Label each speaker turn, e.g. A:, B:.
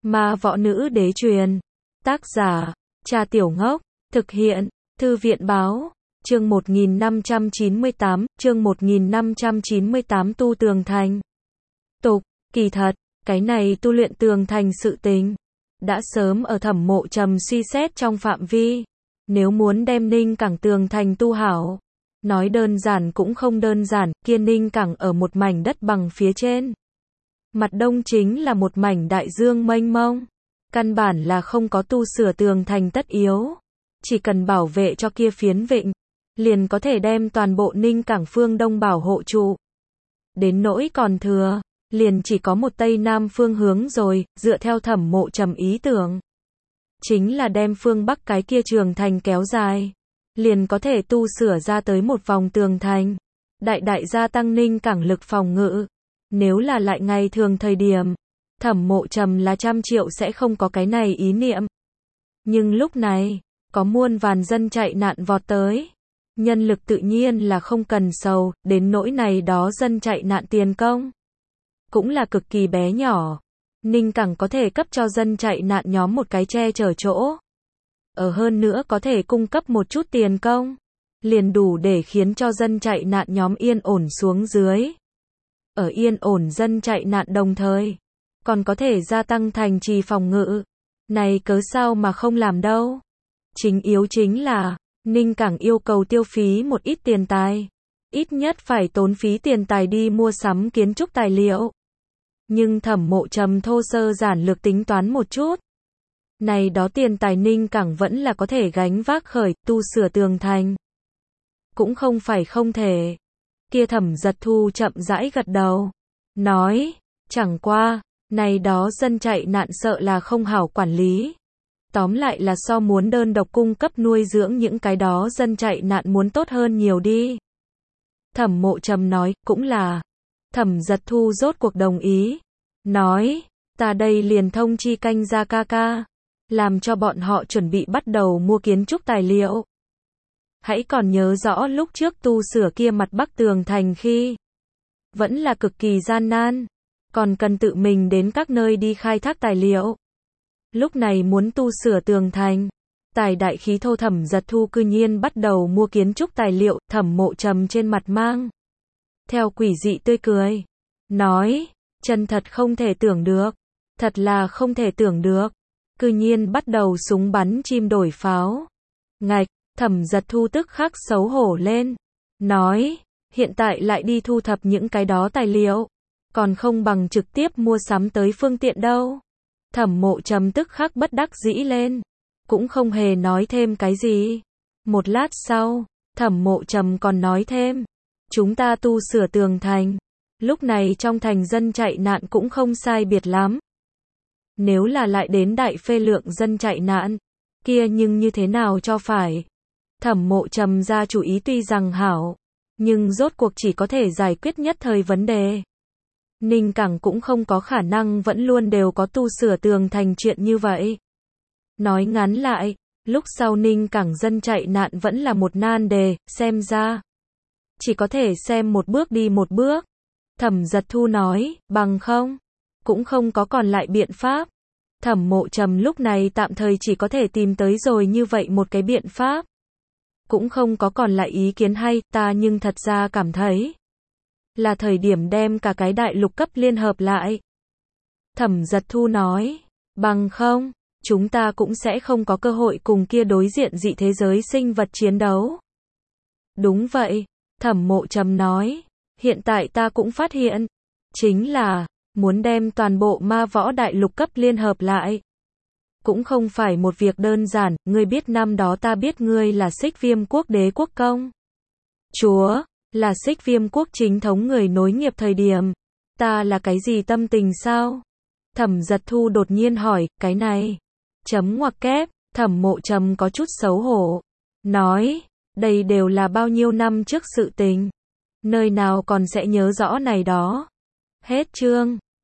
A: Ma võ nữ đế truyền. Tác giả, Cha Tiểu Ngốc. Thực hiện, Thư viện báo. Chương 1598, tu tường thành. Tục, kỳ thật, cái này tu luyện tường thành sự tình. Đã sớm ở Thẩm Mộ Trầm suy xét trong phạm vi. Nếu muốn đem Ninh Cảng tường thành tu hảo. Nói đơn giản cũng không đơn giản, kia Ninh Cảng ở một mảnh đất bằng phía trên. Mặt đông chính là một mảnh đại dương mênh mông. Căn bản là không có tu sửa tường thành tất yếu. Chỉ cần bảo vệ cho kia phiến vịnh, liền có thể đem toàn bộ Ninh Cảng phương đông bảo hộ trụ. Đến nỗi còn thừa, liền chỉ có một tây nam phương hướng rồi, dựa theo Thẩm Mộ Trầm ý tưởng. Chính là đem phương bắc cái kia trường thành kéo dài. Liền có thể tu sửa ra tới một vòng tường thành. Đại gia tăng Ninh Cảng lực phòng ngự. Nếu là lại ngày thường thời điểm, Thẩm Mộ Trầm là 100 triệu sẽ không có cái này ý niệm. Nhưng lúc này, có muôn vàn dân chạy nạn vọt tới. Nhân lực tự nhiên là không cần sầu, đến nỗi này đó dân chạy nạn tiền công. Cũng là cực kỳ bé nhỏ. Ninh Cảng có thể cấp cho dân chạy nạn nhóm một cái che chở chỗ. Ở hơn nữa có thể cung cấp một chút tiền công. Liền đủ để khiến cho dân chạy nạn nhóm yên ổn xuống dưới. Ở yên ổn dân chạy nạn đồng thời. Còn có thể gia tăng thành trì phòng ngự. Này cớ sao mà không làm đâu. Chính yếu chính là, Ninh Cảng yêu cầu tiêu phí một ít tiền tài. Ít nhất phải tốn phí tiền tài đi mua sắm kiến trúc tài liệu. Nhưng Thẩm Mộ Trầm thô sơ giản lược tính toán một chút. Này đó tiền tài Ninh Cảng vẫn là có thể gánh vác khởi, tu sửa tường thành. Cũng không phải không thể. Kia Thẩm Giật Thu chậm rãi gật đầu. Nói, chẳng qua, này đó dân chạy nạn sợ là không hảo quản lý. Tóm lại là so muốn đơn độc cung cấp nuôi dưỡng những cái đó dân chạy nạn muốn tốt hơn nhiều đi. Thẩm Mộ Trầm nói, cũng là. Thẩm Giật Thu rốt cuộc đồng ý. Nói, ta đây liền thông chi canh gia ca ca. Làm cho bọn họ chuẩn bị bắt đầu mua kiến trúc tài liệu. Hãy còn nhớ rõ lúc trước tu sửa kia mặt bắc tường thành khi. Vẫn là cực kỳ gian nan. Còn cần tự mình đến các nơi đi khai thác tài liệu. Lúc này muốn tu sửa tường thành. Tài đại khí thô Thẩm Giật Thu cư nhiên bắt đầu mua kiến trúc tài liệu. Thẩm Mộ Trầm trên mặt mang theo quỷ dị tươi cười. Nói, chân thật không thể tưởng được. Thật là không thể tưởng được. Cư nhiên bắt đầu súng bắn chim đổi pháo. Ngạch, Thẩm Giật Thu tức khắc xấu hổ lên. Nói, hiện tại lại đi thu thập những cái đó tài liệu. Còn không bằng trực tiếp mua sắm tới phương tiện đâu. Thẩm Mộ Trầm tức khắc bất đắc dĩ lên. Cũng không hề nói thêm cái gì. Một lát sau, Thẩm Mộ Trầm còn nói thêm. Chúng ta tu sửa tường thành. Lúc này trong thành dân chạy nạn cũng không sai biệt lắm. Nếu là lại đến đại phê lượng dân chạy nạn, kia nhưng như thế nào cho phải. Thẩm Mộ Trầm ra chủ ý tuy rằng hảo, nhưng rốt cuộc chỉ có thể giải quyết nhất thời vấn đề. Ninh Cảng cũng không có khả năng vẫn luôn đều có tu sửa tường thành chuyện như vậy. Nói ngắn lại, lúc sau Ninh Cảng dân chạy nạn vẫn là một nan đề, xem ra. Chỉ có thể xem một bước đi một bước. Thẩm Giật Thu nói, bằng không, cũng không có còn lại biện pháp. Thẩm Mộ Trầm lúc này tạm thời chỉ có thể tìm tới rồi như vậy một cái biện pháp. Cũng không có còn lại ý kiến hay, ta nhưng thật ra cảm thấy là thời điểm đem cả cái đại lục cấp liên hợp lại. Thẩm Giật Thu nói, bằng không, chúng ta cũng sẽ không có cơ hội cùng kia đối diện dị thế giới sinh vật chiến đấu. Đúng vậy, Thẩm Mộ Trầm nói, hiện tại ta cũng phát hiện, chính là, muốn đem toàn bộ ma võ đại lục cấp liên hợp lại. Cũng không phải một việc đơn giản, ngươi biết năm đó ta biết ngươi là Xích Viêm quốc đế quốc công. Chúa, là Xích Viêm quốc chính thống người nối nghiệp thời điểm. Ta là cái gì tâm tình sao? Thẩm Giật Thu đột nhiên hỏi, cái này. Chấm ngoặc kép, Thẩm Mộ Trầm có chút xấu hổ. Nói, đây đều là bao nhiêu năm trước sự tình. Nơi nào còn sẽ nhớ rõ này đó. Hết chương.